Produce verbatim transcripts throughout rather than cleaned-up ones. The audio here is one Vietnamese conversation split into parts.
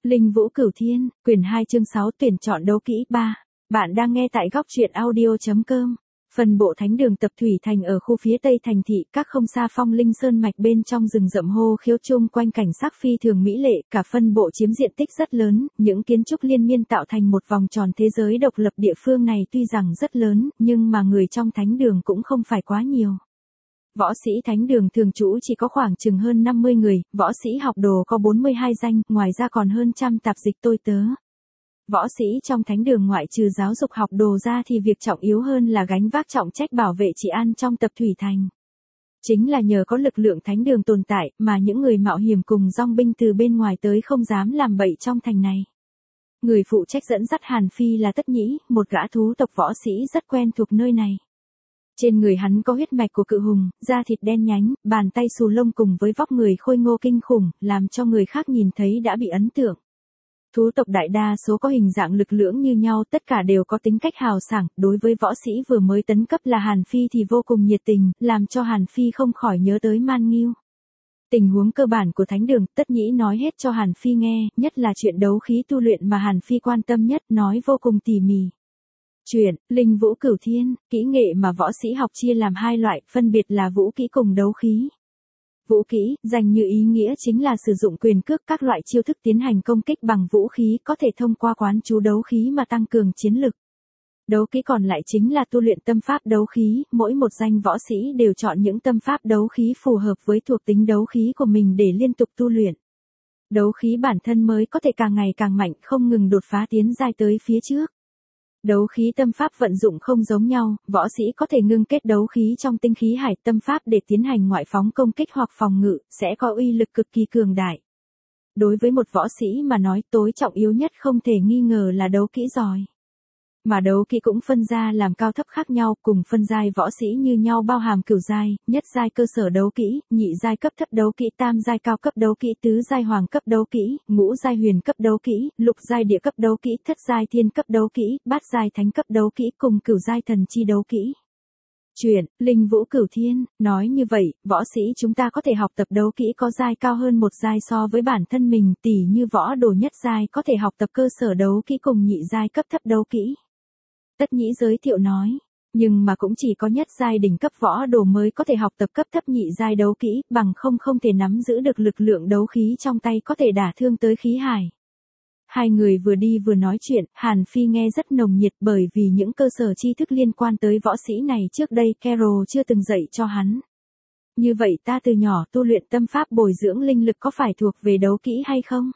Linh Vũ Cửu Thiên, quyển hai chương sáu tuyển chọn đấu kỹ ba. Bạn đang nghe tại góc truyện audio.com. Phần bộ thánh đường Tập Thủy Thành ở khu phía tây thành thị, các không xa Phong Linh Sơn mạch bên trong rừng rậm hô khiếu chung quanh cảnh sắc phi thường mỹ lệ, cả phân bộ chiếm diện tích rất lớn, những kiến trúc liên miên tạo thành một vòng tròn thế giới độc lập. Địa phương này tuy rằng rất lớn, nhưng mà người trong thánh đường cũng không phải quá nhiều. Võ sĩ thánh đường thường trú chỉ có khoảng chừng hơn năm mươi người, võ sĩ học đồ có bốn mươi hai danh, ngoài ra còn hơn trăm tạp dịch tôi tớ. Võ sĩ trong thánh đường ngoại trừ giáo dục học đồ ra thì việc trọng yếu hơn là gánh vác trọng trách bảo vệ trị an trong Tập Thủy Thành. Chính là nhờ có lực lượng thánh đường tồn tại mà những người mạo hiểm cùng dòng binh từ bên ngoài tới không dám làm bậy trong thành này. Người phụ trách dẫn dắt Hàn Phi là Tất Nhĩ, một gã thú tộc võ sĩ rất quen thuộc nơi này. Trên người hắn có huyết mạch của cự hùng, da thịt đen nhánh, bàn tay xù lông cùng với vóc người khôi ngô kinh khủng, làm cho người khác nhìn thấy đã bị ấn tượng. Thú tộc đại đa số có hình dạng lực lưỡng như nhau, tất cả đều có tính cách hào sảng, đối với võ sĩ vừa mới tấn cấp là Hàn Phi thì vô cùng nhiệt tình, làm cho Hàn Phi không khỏi nhớ tới Man Nghiêu. Tình huống cơ bản của thánh đường, Tất Nhĩ nói hết cho Hàn Phi nghe, nhất là chuyện đấu khí tu luyện mà Hàn Phi quan tâm nhất, nói vô cùng tỉ mỉ. Chuyện, Linh Vũ Cửu Thiên, kỹ nghệ mà võ sĩ học chia làm hai loại, phân biệt là vũ kỹ cùng đấu khí. Vũ kỹ, danh như ý nghĩa chính là sử dụng quyền cước các loại chiêu thức tiến hành công kích bằng vũ khí, có thể thông qua quán chú đấu khí mà tăng cường chiến lực. Đấu kỹ còn lại chính là tu luyện tâm pháp đấu khí, mỗi một danh võ sĩ đều chọn những tâm pháp đấu khí phù hợp với thuộc tính đấu khí của mình để liên tục tu luyện. Đấu khí bản thân mới có thể càng ngày càng mạnh, không ngừng đột phá tiến giai tới phía trước. Đấu khí tâm pháp vận dụng không giống nhau, võ sĩ có thể ngưng kết đấu khí trong tinh khí hải tâm pháp để tiến hành ngoại phóng công kích hoặc phòng ngự, sẽ có uy lực cực kỳ cường đại. Đối với một võ sĩ mà nói, tối trọng yếu nhất không thể nghi ngờ là đấu kỹ giỏi. Mà đấu kỹ cũng phân ra làm cao thấp khác nhau, cùng phân giai võ sĩ như nhau bao hàm cửu giai, nhất giai cơ sở đấu kỹ, nhị giai cấp thấp đấu kỹ, tam giai cao cấp đấu kỹ, tứ giai hoàng cấp đấu kỹ, ngũ giai huyền cấp đấu kỹ, lục giai địa cấp đấu kỹ, thất giai thiên cấp đấu kỹ, bát giai thánh cấp đấu kỹ cùng cửu giai thần chi đấu kỹ. Chuyện, Linh Vũ Cửu Thiên, nói như vậy, võ sĩ chúng ta có thể học tập đấu kỹ có giai cao hơn một giai so với bản thân mình, tỉ như võ đồ nhất giai có thể học tập cơ sở đấu kỹ cùng nhị giai cấp thấp đấu kỹ. Tất Nhĩ giới thiệu nói, nhưng mà cũng chỉ có nhất giai đỉnh cấp võ đồ mới có thể học tập cấp thấp nhị giai đấu kỹ, bằng không không thể nắm giữ được lực lượng đấu khí trong tay có thể đả thương tới khí hải. Hai người vừa đi vừa nói chuyện, Hàn Phi nghe rất nồng nhiệt bởi vì những cơ sở tri thức liên quan tới võ sĩ này trước đây Carol chưa từng dạy cho hắn. Như vậy ta từ nhỏ tu luyện tâm pháp bồi dưỡng linh lực có phải thuộc về đấu kỹ hay không?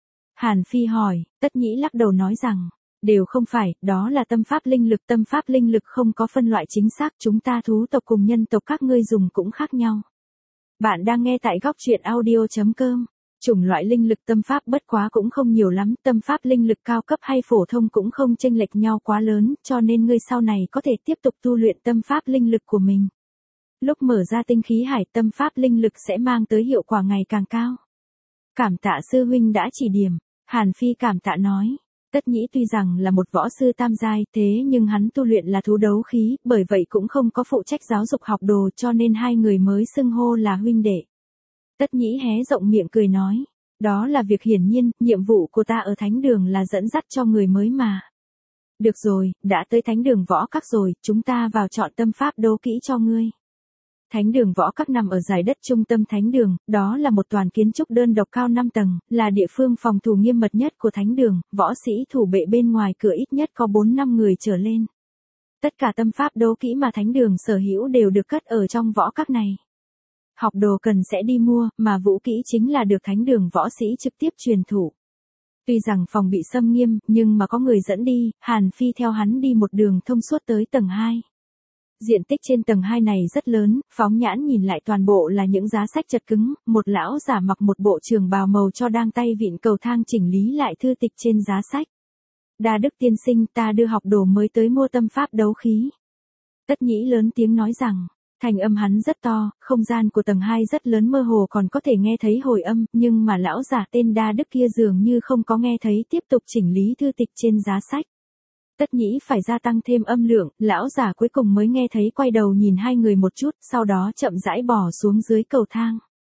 Hàn Phi hỏi, Tất Nhĩ lắc đầu nói rằng, đều không phải, đó là tâm pháp linh lực, tâm pháp linh lực không có phân loại chính xác, chúng ta thú tộc cùng nhân tộc các ngươi dùng cũng khác nhau. Bạn đang nghe tại góc truyện audio.com. Chủng loại linh lực tâm pháp bất quá cũng không nhiều lắm, tâm pháp linh lực cao cấp hay phổ thông cũng không chênh lệch nhau quá lớn, cho nên ngươi sau này có thể tiếp tục tu luyện tâm pháp linh lực của mình. Lúc mở ra tinh khí hải, tâm pháp linh lực sẽ mang tới hiệu quả ngày càng cao. Cảm tạ sư huynh đã chỉ điểm, Hàn Phi cảm tạ nói. Tất Nhĩ tuy rằng là một võ sư tam giai, thế nhưng hắn tu luyện là thú đấu khí, bởi vậy cũng không có phụ trách giáo dục học đồ, cho nên hai người mới xưng hô là huynh đệ. Tất Nhĩ hé rộng miệng cười nói, đó là việc hiển nhiên, nhiệm vụ của ta ở thánh đường là dẫn dắt cho người mới mà. Được rồi, đã tới thánh đường võ các rồi, chúng ta vào chọn tâm pháp đấu kỹ cho ngươi. Thánh đường võ các nằm ở giải đất trung tâm thánh đường, đó là một toàn kiến trúc đơn độc cao năm tầng, là địa phương phòng thủ nghiêm mật nhất của thánh đường, võ sĩ thủ vệ bên ngoài cửa ít nhất có bốn năm người trở lên. Tất cả tâm pháp đấu kỹ mà thánh đường sở hữu đều được cất ở trong võ các này. Học đồ cần sẽ đi mua, mà vũ kỹ chính là được thánh đường võ sĩ trực tiếp truyền thụ. Tuy rằng phòng bị xâm nghiêm, nhưng mà có người dẫn đi, Hàn Phi theo hắn đi một đường thông suốt tới tầng hai. Diện tích trên tầng hai này rất lớn, phóng nhãn nhìn lại toàn bộ là những giá sách chật cứng, một lão giả mặc một bộ trường bào màu cho đang tay vịn cầu thang chỉnh lý lại thư tịch trên giá sách. Đa Đức tiên sinh, ta đưa học đồ mới tới mua tâm pháp đấu khí. Tất Nhĩ lớn tiếng nói rằng, thành âm hắn rất to, không gian của tầng hai rất lớn mơ hồ còn có thể nghe thấy hồi âm, nhưng mà lão giả tên Đa Đức kia dường như không có nghe thấy, tiếp tục chỉnh lý thư tịch trên giá sách. Tất Nhĩ phải gia tăng thêm âm lượng, lão giả cuối cùng mới nghe thấy, quay đầu nhìn hai người một chút, sau đó chậm rãi bỏ xuống dưới cầu thang.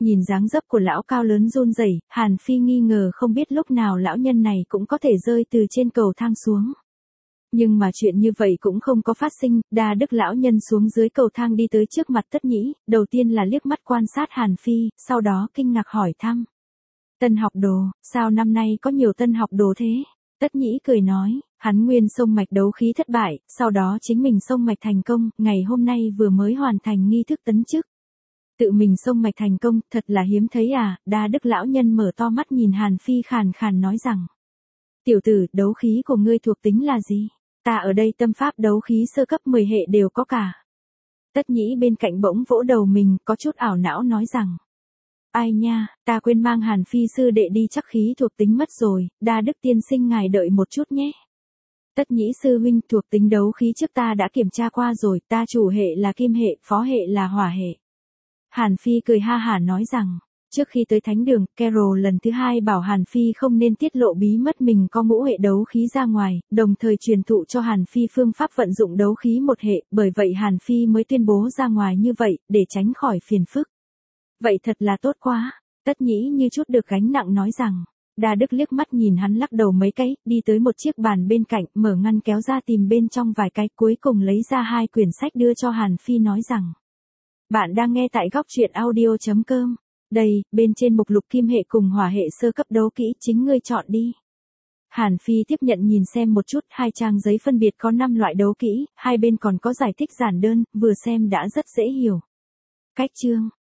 Nhìn dáng dấp của lão cao lớn run rẩy, Hàn Phi nghi ngờ không biết lúc nào lão nhân này cũng có thể rơi từ trên cầu thang xuống. Nhưng mà chuyện như vậy cũng không có phát sinh, Đa Đức lão nhân xuống dưới cầu thang đi tới trước mặt Tất Nhĩ, đầu tiên là liếc mắt quan sát Hàn Phi, sau đó kinh ngạc hỏi thăm. Tân học đồ, sao năm nay có nhiều tân học đồ thế? Tất Nhĩ cười nói, hắn nguyên xông mạch đấu khí thất bại, sau đó chính mình xông mạch thành công, ngày hôm nay vừa mới hoàn thành nghi thức tấn chức. Tự mình xông mạch thành công, thật là hiếm thấy à, Đa Đức lão nhân mở to mắt nhìn Hàn Phi khàn khàn nói rằng. Tiểu tử, đấu khí của ngươi thuộc tính là gì? Ta ở đây tâm pháp đấu khí sơ cấp mười hệ đều có cả. Tất Nhĩ bên cạnh bỗng vỗ đầu mình, có chút ảo não nói rằng. Ai nha, ta quên mang Hàn Phi sư đệ đi chắc khí thuộc tính mất rồi, Đa Đức tiên sinh ngài đợi một chút nhé. Tất Nhĩ sư huynh thuộc tính đấu khí trước ta đã kiểm tra qua rồi, ta chủ hệ là kim hệ, phó hệ là hỏa hệ. Hàn Phi cười ha hả nói rằng, trước khi tới thánh đường, Carol lần thứ hai bảo Hàn Phi không nên tiết lộ bí mật mình có ngũ hệ đấu khí ra ngoài, đồng thời truyền thụ cho Hàn Phi phương pháp vận dụng đấu khí một hệ, bởi vậy Hàn Phi mới tuyên bố ra ngoài như vậy, để tránh khỏi phiền phức. Vậy thật là tốt quá, Tất Nhĩ như chút được gánh nặng nói rằng. Đa Đức liếc mắt nhìn hắn lắc đầu mấy cái, đi tới một chiếc bàn bên cạnh, mở ngăn kéo ra tìm bên trong vài cái, cuối cùng lấy ra hai quyển sách đưa cho Hàn Phi nói rằng. Bạn đang nghe tại góc truyện audio chấm com. Đây, bên trên mục lục kim hệ cùng hỏa hệ sơ cấp đấu kỹ, chính ngươi chọn đi. Hàn Phi tiếp nhận nhìn xem một chút, hai trang giấy phân biệt có năm loại đấu kỹ, hai bên còn có giải thích giản đơn, vừa xem đã rất dễ hiểu. Cách chương,